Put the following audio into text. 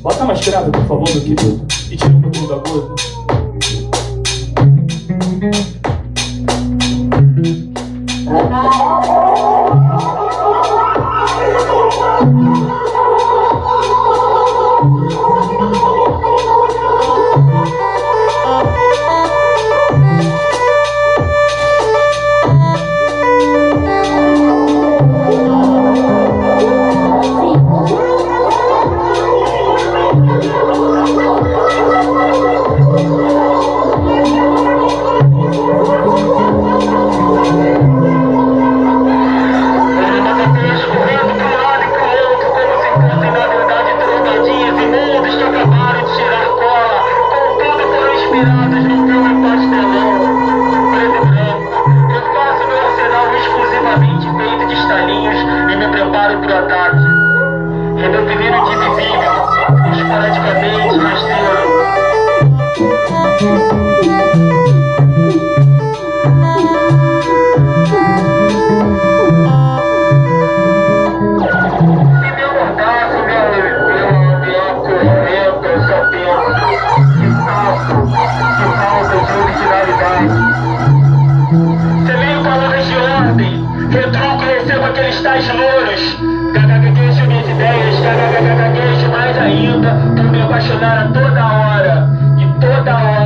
Bota mais grave, por favor, meu querido. E tira um pouquinho da agudo. Mais ainda, por me apaixonar a toda hora, e toda hora.